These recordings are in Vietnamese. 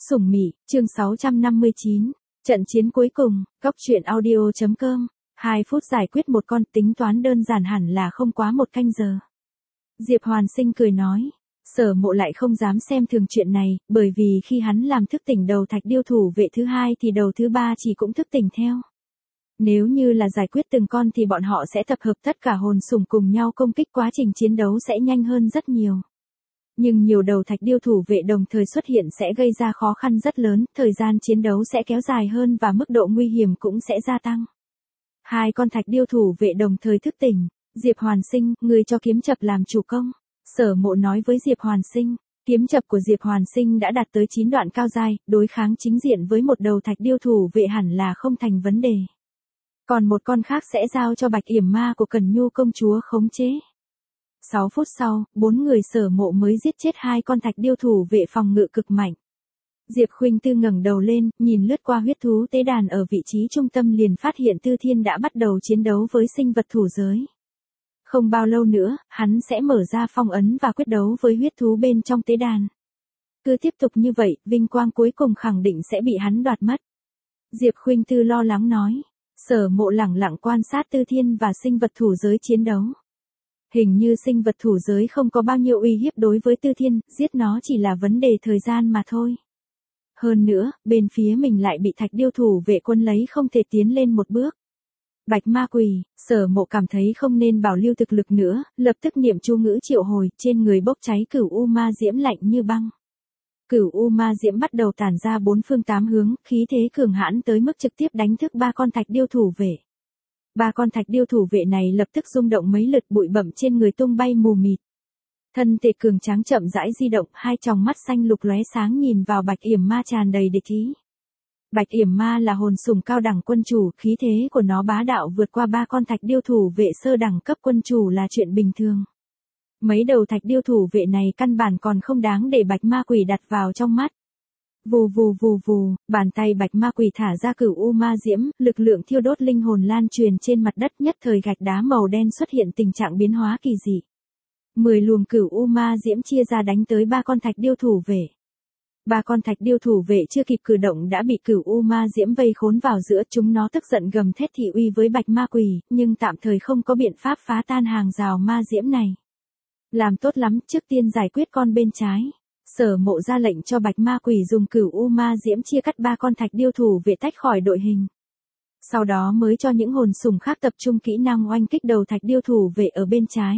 Sủng Mị, chương 659. Trận chiến cuối cùng, Góc truyện audio.com. 2 phút giải quyết một con, tính toán đơn giản hẳn là không quá 1 canh giờ. Diệp Hoàn Sinh cười nói. Sở Mộ lại không dám xem thường chuyện này, bởi vì khi hắn làm thức tỉnh đầu thạch điêu thủ vệ thứ 2 thì đầu thứ 3 chỉ cũng thức tỉnh theo. Nếu như là giải quyết từng con thì bọn họ sẽ tập hợp tất cả hồn sủng cùng nhau công kích, quá trình chiến đấu sẽ nhanh hơn rất nhiều. Nhưng nhiều đầu thạch điêu thủ vệ đồng thời xuất hiện sẽ gây ra khó khăn rất lớn, thời gian chiến đấu sẽ kéo dài hơn và mức độ nguy hiểm cũng sẽ gia tăng. 2 con thạch điêu thủ vệ đồng thời thức tỉnh. Diệp Hoàn Sinh, người cho kiếm chập làm chủ công. Sở Mộ nói với Diệp Hoàn Sinh. Kiếm chập của Diệp Hoàn Sinh đã đạt tới 9 đoạn cao giai, đối kháng chính diện với một đầu thạch điêu thủ vệ hẳn là không thành vấn đề. Còn một con khác sẽ giao cho Bạch Yểm Ma của Cẩn Nhu công chúa khống chế. 6 phút sau, 4 người Sở Mộ mới giết chết 2 con thạch điêu thủ vệ phòng ngự cực mạnh. Diệp Khuynh Tư ngẩng đầu lên, nhìn lướt qua huyết thú tế đàn ở vị trí trung tâm liền phát hiện Tư Thiên đã bắt đầu chiến đấu với sinh vật thủ giới. Không bao lâu nữa, hắn sẽ mở ra phong ấn và quyết đấu với huyết thú bên trong tế đàn. Cứ tiếp tục như vậy, vinh quang cuối cùng khẳng định sẽ bị hắn đoạt mất. Diệp Khuynh Tư lo lắng nói. Sở Mộ lẳng lặng quan sát Tư Thiên và sinh vật thủ giới chiến đấu. Hình như sinh vật thủ giới không có bao nhiêu uy hiếp đối với Tư Thiên, giết nó chỉ là vấn đề thời gian mà thôi. Hơn nữa, bên phía mình lại bị thạch điêu thủ vệ quân lấy không thể tiến lên một bước. Bạch Ma Quỷ, Sở Mộ cảm thấy không nên bảo lưu thực lực nữa, lập tức niệm chú ngữ triệu hồi, trên người bốc cháy cửu u ma diễm lạnh như băng. Cửu u ma diễm bắt đầu tản ra 4 phương 8 hướng, khí thế cường hãn tới mức trực tiếp đánh thức 3 con thạch điêu thủ vệ. 3 con thạch điêu thủ vệ này lập tức rung động mấy lượt, bụi bặm trên người tung bay mù mịt. Thân thể cường tráng chậm rãi di động, 2 tròng mắt xanh lục lóe sáng nhìn vào Bạch Yểm Ma tràn đầy địch ý. Bạch Yểm Ma là hồn sủng cao đẳng quân chủ, khí thế của nó bá đạo vượt qua 3 con thạch điêu thủ vệ sơ đẳng cấp quân chủ là chuyện bình thường. Mấy đầu thạch điêu thủ vệ này căn bản còn không đáng để Bạch Ma Quỷ đặt vào trong mắt. Vù vù vù vù, bàn tay Bạch Ma Quỷ thả ra cửu u ma diễm, lực lượng thiêu đốt linh hồn lan truyền trên mặt đất, nhất thời gạch đá màu đen xuất hiện tình trạng biến hóa kỳ dị. 10 luồng cửu u ma diễm chia ra đánh tới 3 con thạch điêu thủ vệ. 3 con thạch điêu thủ vệ chưa kịp cử động đã bị cửu u ma diễm vây khốn vào giữa, chúng nó tức giận gầm thét thị uy với Bạch Ma Quỷ, nhưng tạm thời không có biện pháp phá tan hàng rào ma diễm này. Làm tốt lắm, trước tiên giải quyết con bên trái. Sở Mộ ra lệnh cho Bạch Ma Quỷ dùng cửu u ma diễm chia cắt 3 con thạch điêu thủ vệ tách khỏi đội hình. Sau đó mới cho những hồn sủng khác tập trung kỹ năng oanh kích đầu thạch điêu thủ vệ ở bên trái.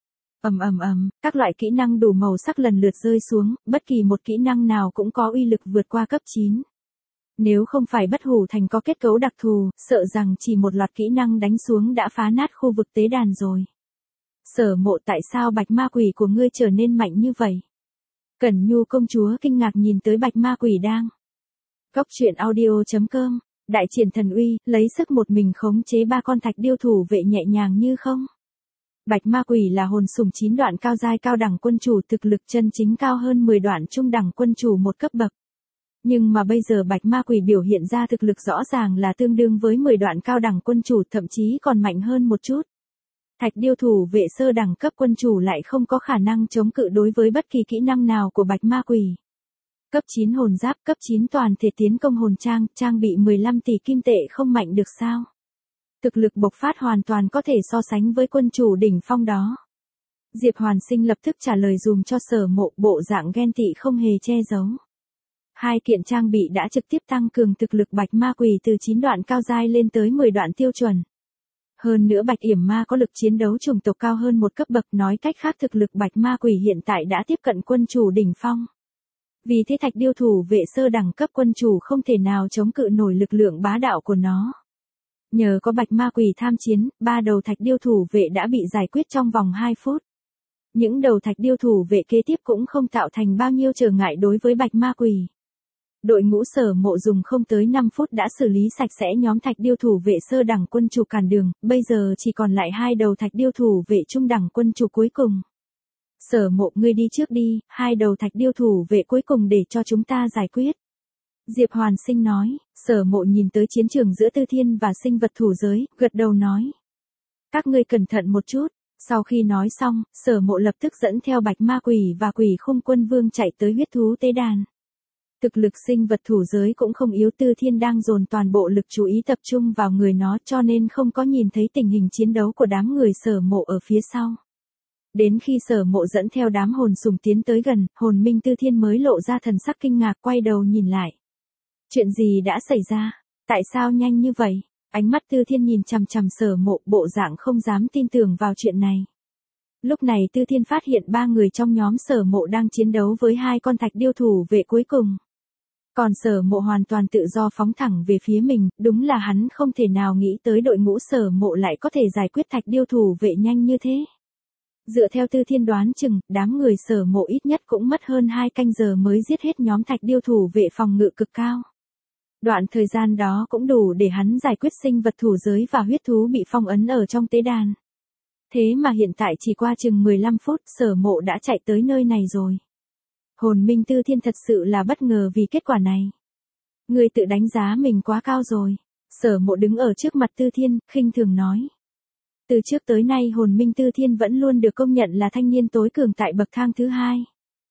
Các loại kỹ năng đủ màu sắc lần lượt rơi xuống, bất kỳ một kỹ năng nào cũng có uy lực vượt qua cấp 9. Nếu không phải Bất Hủ Thành có kết cấu đặc thù, sợ rằng chỉ một loạt kỹ năng đánh xuống đã phá nát khu vực tế đàn rồi. Sở Mộ, tại sao Bạch Ma Quỷ của ngươi trở nên mạnh như vậy? Cẩn Nhu công chúa kinh ngạc nhìn tới Bạch Ma Quỷ đang. Góc truyện audio.com. Đại triển thần uy, lấy sức một mình khống chế 3 con thạch điêu thủ vệ nhẹ nhàng như không. Bạch Ma Quỷ là hồn sủng 9 đoạn cao giai cao đẳng quân chủ, thực lực chân chính cao hơn 10 đoạn trung đẳng quân chủ một cấp bậc. Nhưng mà bây giờ Bạch Ma Quỷ biểu hiện ra thực lực rõ ràng là tương đương với 10 đoạn cao đẳng quân chủ, thậm chí còn mạnh hơn một chút. Thạch điêu thủ vệ sơ đẳng cấp quân chủ lại không có khả năng chống cự đối với bất kỳ kỹ năng nào của Bạch Ma Quỷ. Cấp 9 hồn giáp, cấp 9 toàn thể tiến công hồn trang bị 15 tỷ kim tệ không mạnh được sao? Thực lực bộc phát hoàn toàn có thể so sánh với quân chủ đỉnh phong đó. Diệp Hoàn Sinh lập tức trả lời dùm cho Sở Mộ, bộ dạng ghen tị không hề che giấu. 2 kiện trang bị đã trực tiếp tăng cường thực lực Bạch Ma Quỷ từ 9 đoạn cao giai lên tới 10 đoạn tiêu chuẩn. Hơn nữa Bạch Yểm Ma có lực chiến đấu chủng tộc cao hơn một cấp bậc, nói cách khác thực lực Bạch Ma Quỷ hiện tại đã tiếp cận quân chủ đỉnh phong. Vì thế thạch điêu thủ vệ sơ đẳng cấp quân chủ không thể nào chống cự nổi lực lượng bá đạo của nó. Nhờ có Bạch Ma Quỷ tham chiến, 3 đầu thạch điêu thủ vệ đã bị giải quyết trong vòng 2 phút. Những đầu thạch điêu thủ vệ kế tiếp cũng không tạo thành bao nhiêu trở ngại đối với Bạch Ma Quỷ. Đội ngũ Sở Mộ dùng không tới 5 phút đã xử lý sạch sẽ nhóm thạch điêu thủ vệ sơ đẳng quân chủ cản đường, bây giờ chỉ còn lại 2 đầu thạch điêu thủ vệ trung đẳng quân chủ cuối cùng. Sở Mộ, ngươi đi trước đi, 2 đầu thạch điêu thủ vệ cuối cùng để cho chúng ta giải quyết. Diệp Hoàn Sinh nói. Sở Mộ nhìn tới chiến trường giữa Tư Thiên và sinh vật thủ giới, gật đầu nói. Các ngươi cẩn thận một chút. Sau khi nói xong, Sở Mộ lập tức dẫn theo Bạch Ma Quỷ và Quỷ Khung Quân Vương chạy tới huyết thú tế đàn. Thực lực sinh vật thủ giới cũng không yếu, Tư Thiên đang dồn toàn bộ lực chú ý tập trung vào người nó cho nên không có nhìn thấy tình hình chiến đấu của đám người Sở Mộ ở phía sau. Đến khi Sở Mộ dẫn theo đám hồn sùng tiến tới gần, hồn minh Tư Thiên mới lộ ra thần sắc kinh ngạc quay đầu nhìn lại. Chuyện gì đã xảy ra? Tại sao nhanh như vậy? Ánh mắt Tư Thiên nhìn chằm chằm Sở Mộ, bộ dạng không dám tin tưởng vào chuyện này. Lúc này Tư Thiên phát hiện 3 người trong nhóm Sở Mộ đang chiến đấu với 2 con thạch điêu thủ vệ cuối cùng. Còn Sở Mộ hoàn toàn tự do phóng thẳng về phía mình, đúng là hắn không thể nào nghĩ tới đội ngũ Sở Mộ lại có thể giải quyết thạch điêu thủ vệ nhanh như thế. Dựa theo Tư Thiên đoán chừng, đám người Sở Mộ ít nhất cũng mất hơn 2 canh giờ mới giết hết nhóm thạch điêu thủ vệ phòng ngự cực cao. Đoạn thời gian đó cũng đủ để hắn giải quyết sinh vật thủ giới và huyết thú bị phong ấn ở trong tế đàn. Thế mà hiện tại chỉ qua chừng 15 phút Sở Mộ đã chạy tới nơi này rồi. Hồn minh Tư Thiên thật sự là bất ngờ vì kết quả này. Người tự đánh giá mình quá cao rồi. Sở Mộ đứng ở trước mặt Tư Thiên, khinh thường nói. Từ trước tới nay hồn minh Tư Thiên vẫn luôn được công nhận là thanh niên tối cường tại bậc thang thứ 2.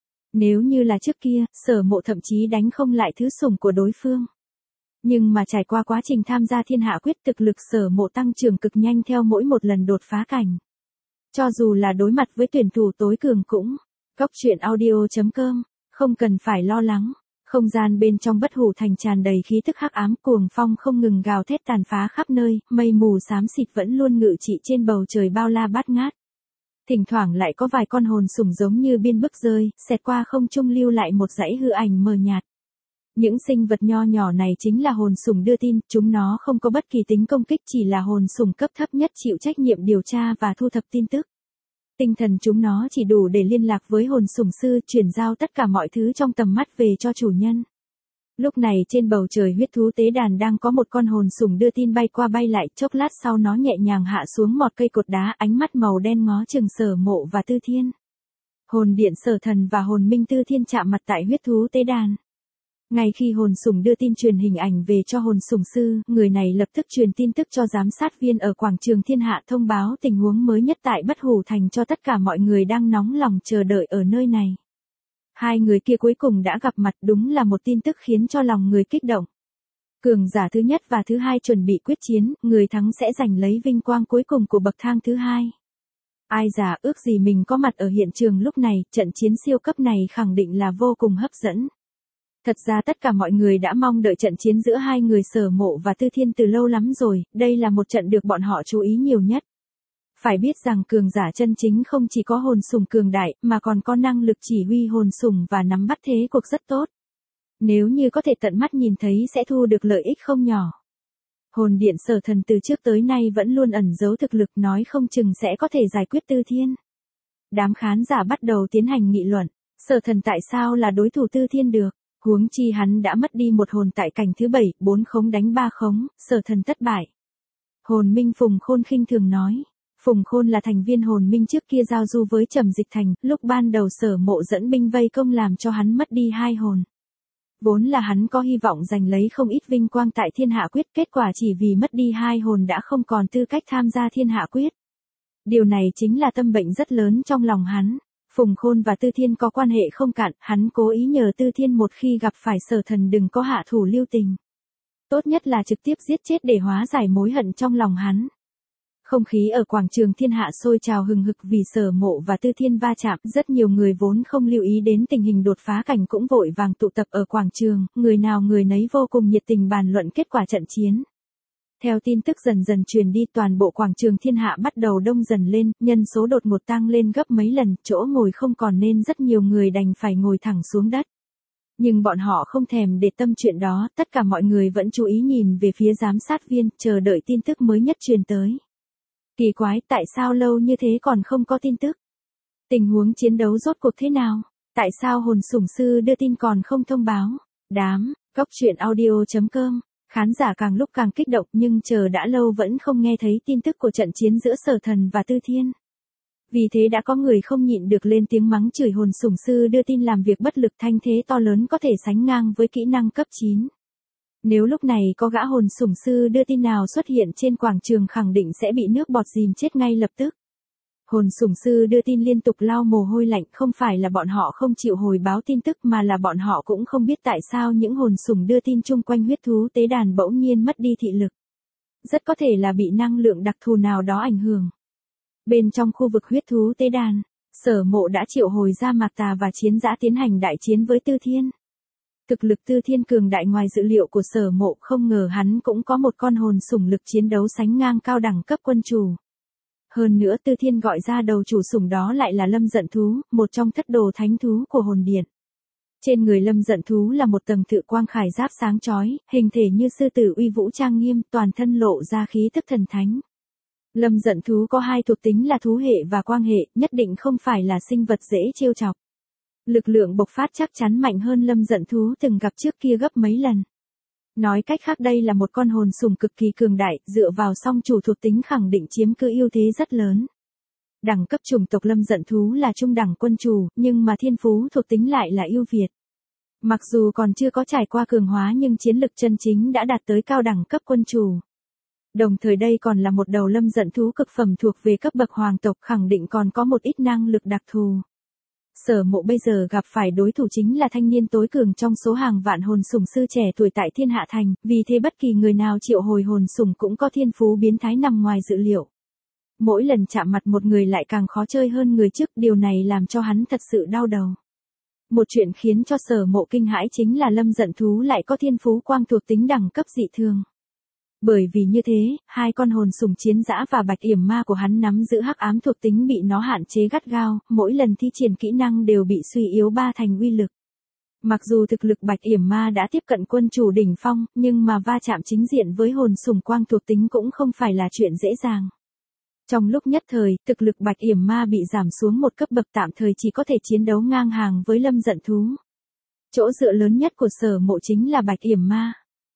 Nếu như là trước kia, Sở Mộ thậm chí đánh không lại thứ sủng của đối phương. Nhưng mà trải qua quá trình tham gia thiên hạ quyết, thực lực Sở Mộ tăng trưởng cực nhanh theo mỗi một lần đột phá cảnh. Cho dù là đối mặt với tuyển thủ tối cường cũng. Góc truyện audio.com, không cần phải lo lắng. Không gian bên trong Bất Hủ Thành tràn đầy khí tức hắc ám, cuồng phong không ngừng gào thét tàn phá khắp nơi, mây mù xám xịt vẫn luôn ngự trị trên bầu trời bao la bát ngát. Thỉnh thoảng lại có vài con hồn sủng giống như biên bức rơi, xẹt qua không trung lưu lại một dãy hư ảnh mờ nhạt. Những sinh vật nho nhỏ này chính là hồn sủng đưa tin, chúng nó không có bất kỳ tính công kích, chỉ là hồn sủng cấp thấp nhất chịu trách nhiệm điều tra và thu thập tin tức. Tinh thần chúng nó chỉ đủ để liên lạc với hồn sủng sư, chuyển giao tất cả mọi thứ trong tầm mắt về cho chủ nhân. Lúc này trên bầu trời huyết thú tế đàn đang có một con hồn sủng đưa tin bay qua bay lại, chốc lát sau nó nhẹ nhàng hạ xuống một cây cột đá, ánh mắt màu đen ngó chừng Sở Mộ và Tư Thiên. Hồn điện Sở Thần và hồn minh Tư Thiên chạm mặt tại huyết thú tế đàn. Ngay khi hồn sủng đưa tin truyền hình ảnh về cho hồn sủng sư, người này lập tức truyền tin tức cho giám sát viên ở quảng trường Thiên Hạ, thông báo tình huống mới nhất tại Bất Hủ Thành cho tất cả mọi người đang nóng lòng chờ đợi ở nơi này. 2 người kia cuối cùng đã gặp mặt, đúng là một tin tức khiến cho lòng người kích động. Cường giả thứ nhất và thứ 2 chuẩn bị quyết chiến, người thắng sẽ giành lấy vinh quang cuối cùng của bậc thang thứ 2. Ai già ước gì mình có mặt ở hiện trường lúc này, trận chiến siêu cấp này khẳng định là vô cùng hấp dẫn. Thật ra tất cả mọi người đã mong đợi trận chiến giữa 2 người Sở Mộ và Tư Thiên từ lâu lắm rồi, đây là một trận được bọn họ chú ý nhiều nhất. Phải biết rằng cường giả chân chính không chỉ có hồn sủng cường đại, mà còn có năng lực chỉ huy hồn sủng và nắm bắt thế cuộc rất tốt. Nếu như có thể tận mắt nhìn thấy sẽ thu được lợi ích không nhỏ. Hồn điện Sở Thần từ trước tới nay vẫn luôn ẩn giấu thực lực, nói không chừng sẽ có thể giải quyết Tư Thiên. Đám khán giả bắt đầu tiến hành nghị luận, Sở Thần tại sao là đối thủ Tư Thiên được? Huống chi hắn đã mất đi một hồn tại cảnh thứ 7, 4 khống đánh 3 khống, Sở Thần thất bại. Hồn minh Phùng Khôn khinh thường nói. Phùng Khôn là thành viên hồn minh trước kia giao du với Trầm Dịch Thành, lúc ban đầu Sở Mộ dẫn binh vây công làm cho hắn mất đi 2 hồn. Vốn là hắn có hy vọng giành lấy không ít vinh quang tại thiên hạ quyết, kết quả chỉ vì mất đi 2 hồn đã không còn tư cách tham gia thiên hạ quyết. Điều này chính là tâm bệnh rất lớn trong lòng hắn. Phùng Khôn và Tư Thiên có quan hệ không cạn, hắn cố ý nhờ Tư Thiên một khi gặp phải Sở Thần đừng có hạ thủ lưu tình. Tốt nhất là trực tiếp giết chết để hóa giải mối hận trong lòng hắn. Không khí ở quảng trường Thiên Hạ sôi trào hừng hực vì Sở Mộ và Tư Thiên va chạm, rất nhiều người vốn không lưu ý đến tình hình đột phá cảnh cũng vội vàng tụ tập ở quảng trường, người nào người nấy vô cùng nhiệt tình bàn luận kết quả trận chiến. Theo tin tức dần dần truyền đi, toàn bộ quảng trường Thiên Hạ bắt đầu đông dần lên, nhân số đột ngột tăng lên gấp mấy lần, chỗ ngồi không còn nên rất nhiều người đành phải ngồi thẳng xuống đất. Nhưng bọn họ không thèm để tâm chuyện đó, tất cả mọi người vẫn chú ý nhìn về phía giám sát viên, chờ đợi tin tức mới nhất truyền tới. Kỳ quái, tại sao lâu như thế còn không có tin tức? Tình huống chiến đấu rốt cuộc thế nào? Tại sao hồn sủng sư đưa tin còn không thông báo? Góc truyện audio.com. Khán giả càng lúc càng kích động nhưng chờ đã lâu vẫn không nghe thấy tin tức của trận chiến giữa Sở Thần và Tư Thiên. Vì thế đã có người không nhịn được lên tiếng mắng chửi hồn sủng sư đưa tin làm việc bất lực, thanh thế to lớn có thể sánh ngang với kỹ năng cấp 9. Nếu lúc này có gã hồn sủng sư đưa tin nào xuất hiện trên quảng trường khẳng định sẽ bị nước bọt dìm chết ngay lập tức. Hồn sủng sư đưa tin liên tục lau mồ hôi lạnh, không phải là bọn họ không chịu hồi báo tin tức mà là bọn họ cũng không biết tại sao những hồn sủng đưa tin chung quanh huyết thú tế đàn bỗng nhiên mất đi thị lực. Rất có thể là bị năng lượng đặc thù nào đó ảnh hưởng. Bên trong khu vực huyết thú tế đàn, Sở Mộ đã triệu hồi ra Mạc Tà và Chiến Dã tiến hành đại chiến với Tư Thiên. Thực lực Tư Thiên cường đại ngoài dự liệu của Sở Mộ, không ngờ hắn cũng có một con hồn sủng lực chiến đấu sánh ngang cao đẳng cấp quân chủ. Hơn nữa Tư Thiên gọi ra đầu chủ sủng đó lại là Lâm Giận Thú, một trong thất đồ thánh thú của hồn điện. Trên người Lâm Giận Thú là một tầng tự quang khải giáp sáng chói, hình thể như sư tử uy vũ trang nghiêm, toàn thân lộ ra khí tức thần thánh. Lâm Giận Thú có hai thuộc tính là thú hệ và quang hệ, nhất định không phải là sinh vật dễ trêu chọc. Lực lượng bộc phát chắc chắn mạnh hơn Lâm Giận Thú từng gặp trước kia gấp mấy lần. Nói cách khác đây là một con hồn sủng cực kỳ cường đại, dựa vào song chủ thuộc tính khẳng định chiếm cứ ưu thế rất lớn. Đẳng cấp chủng tộc Lâm Giận Thú là trung đẳng quân chủ, nhưng mà thiên phú thuộc tính lại là ưu việt. Mặc dù còn chưa có trải qua cường hóa nhưng chiến lực chân chính đã đạt tới cao đẳng cấp quân chủ. Đồng thời đây còn là một đầu Lâm Giận Thú cực phẩm thuộc về cấp bậc hoàng tộc, khẳng định còn có một ít năng lực đặc thù. Sở Mộ bây giờ gặp phải đối thủ chính là thanh niên tối cường trong số hàng vạn hồn sủng sư trẻ tuổi tại Thiên Hạ Thành, vì thế bất kỳ người nào triệu hồi hồn sủng cũng có thiên phú biến thái nằm ngoài dự liệu. Mỗi lần chạm mặt một người lại càng khó chơi hơn người trước, điều này làm cho hắn thật sự đau đầu. Một chuyện khiến cho Sở Mộ kinh hãi chính là Lâm Giận Thú lại có thiên phú quang thuộc tính đẳng cấp dị thường. Bởi vì như thế, hai con hồn sủng Chiến Dã và Bạch Yểm Ma của hắn nắm giữ hắc ám thuộc tính bị nó hạn chế gắt gao, mỗi lần thi triển kỹ năng đều bị suy yếu ba thành uy lực. Mặc dù thực lực Bạch Yểm Ma đã tiếp cận quân chủ đỉnh phong, nhưng mà va chạm chính diện với hồn sủng quang thuộc tính cũng không phải là chuyện dễ dàng. Trong lúc nhất thời, thực lực Bạch Yểm Ma bị giảm xuống một cấp bậc, tạm thời chỉ có thể chiến đấu ngang hàng với Lâm Giận Thú. Chỗ dựa lớn nhất của Sở Mộ chính là Bạch Yểm Ma.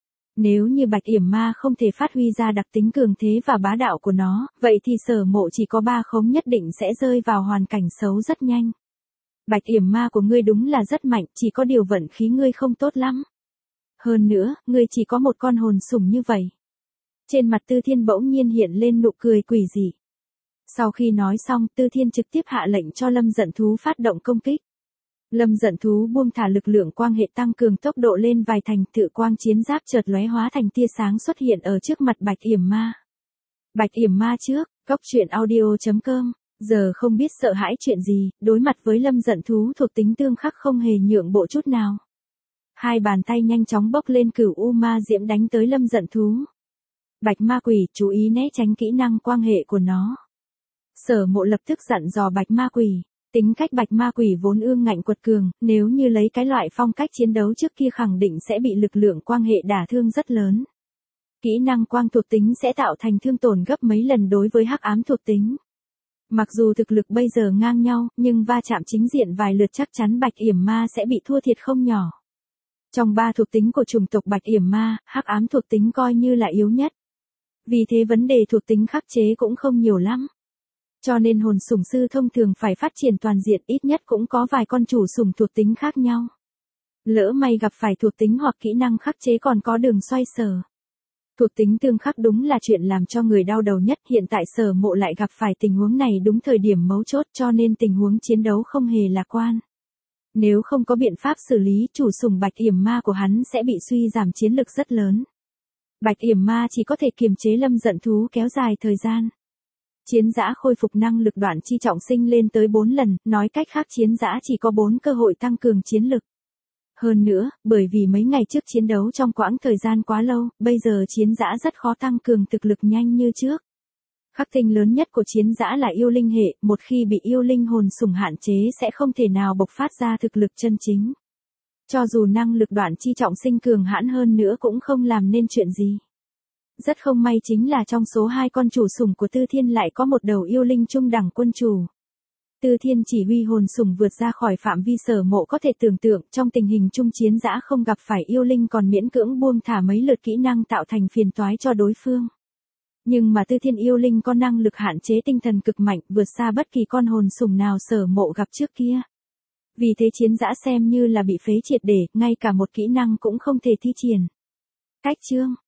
Nếu như Bạch Yểm Ma không thể phát huy ra đặc tính cường thế và bá đạo của nó, vậy thì Sở Mộ chỉ có 3 khống nhất định sẽ rơi vào hoàn cảnh xấu rất nhanh. Bạch Yểm Ma của ngươi đúng là rất mạnh, chỉ có điều vận khí ngươi không tốt lắm. Hơn nữa, ngươi chỉ có một con hồn sủng như vậy. Trên mặt Tư Thiên bỗng nhiên hiện lên nụ cười quỷ dị. Sau khi nói xong, Tư Thiên trực tiếp hạ lệnh cho Lâm Giận Thú phát động công kích. Lâm Giận Thú buông thả lực lượng quang hệ tăng cường tốc độ lên vài thành, tự quang chiến giáp chợt lóe hóa thành tia sáng xuất hiện ở trước mặt Bạch Yểm Ma. Bạch Yểm Ma trước, goctruyện.audio.com, giờ không biết sợ hãi chuyện gì, đối mặt với Lâm Giận Thú thuộc tính tương khắc không hề nhượng bộ chút nào. Hai bàn tay nhanh chóng bốc lên cửu u ma diễm đánh tới Lâm Giận Thú. Bạch Ma Quỷ, chú ý né tránh kỹ năng quang hệ của nó. Sở Mộ lập tức dặn dò Bạch Ma Quỷ. Tính cách Bạch Ma Quỷ vốn ương ngạnh quật cường, nếu như lấy cái loại phong cách chiến đấu trước kia khẳng định sẽ bị lực lượng quang hệ đả thương rất lớn. Kỹ năng quang thuộc tính sẽ tạo thành thương tổn gấp mấy lần đối với hắc ám thuộc tính. Mặc dù thực lực bây giờ ngang nhau, nhưng va chạm chính diện vài lượt chắc chắn Bạch Yểm Ma sẽ bị thua thiệt không nhỏ. Trong 3 thuộc tính của chủng tộc Bạch Yểm Ma, hắc ám thuộc tính coi như là yếu nhất. Vì thế vấn đề thuộc tính khắc chế cũng không nhiều lắm. Cho nên hồn sủng sư thông thường phải phát triển toàn diện, ít nhất cũng có vài con chủ sủng thuộc tính khác nhau. Lỡ may gặp phải thuộc tính hoặc kỹ năng khắc chế còn có đường xoay sở. Thuộc tính tương khắc đúng là chuyện làm cho người đau đầu nhất, hiện tại Sở Mộ lại gặp phải tình huống này đúng thời điểm mấu chốt, cho nên tình huống chiến đấu không hề lạc quan. Nếu không có biện pháp xử lý, chủ sủng Bạch Yểm Ma của hắn sẽ bị suy giảm chiến lực rất lớn. Bạch Yểm Ma chỉ có thể kiềm chế Lâm Giận Thú kéo dài thời gian. Chiến Dã khôi phục năng lực đoạn chi trọng sinh lên tới 4 lần, nói cách khác Chiến Dã chỉ có 4 cơ hội tăng cường chiến lực. Hơn nữa, bởi vì mấy ngày trước chiến đấu trong quãng thời gian quá lâu, bây giờ Chiến Dã rất khó tăng cường thực lực nhanh như trước. Khắc tinh lớn nhất của Chiến Dã là yêu linh hệ, một khi bị yêu linh hồn sủng hạn chế sẽ không thể nào bộc phát ra thực lực chân chính. Cho dù năng lực đoạn chi trọng sinh cường hãn hơn nữa cũng không làm nên chuyện gì. Rất không may chính là trong số 2 con chủ sủng của Tư Thiên lại có một đầu yêu linh trung đẳng quân chủ. Tư Thiên chỉ huy hồn sủng vượt ra khỏi phạm vi Sở Mộ có thể tưởng tượng, trong tình hình chung Chiến Dã không gặp phải yêu linh còn miễn cưỡng buông thả mấy lượt kỹ năng tạo thành phiền toái cho đối phương. Nhưng mà Tư Thiên yêu linh có năng lực hạn chế tinh thần cực mạnh, vượt xa bất kỳ con hồn sủng nào Sở Mộ gặp trước kia. Vì thế Chiến Dã xem như là bị phế triệt để, ngay cả một kỹ năng cũng không thể thi triển. Cách chương